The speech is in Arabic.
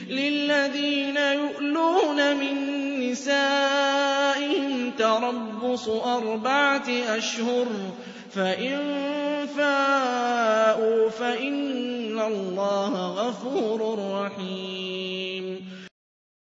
لِّلَّذِينَ يُؤْلُونَ مِن نِّسَائِهِمْ تَرَبُّصُ 4 أشهر ۖ فَإِن فَاءُوا فَإِنَّ اللَّهَ غَفُورٌ رَّحِيمٌ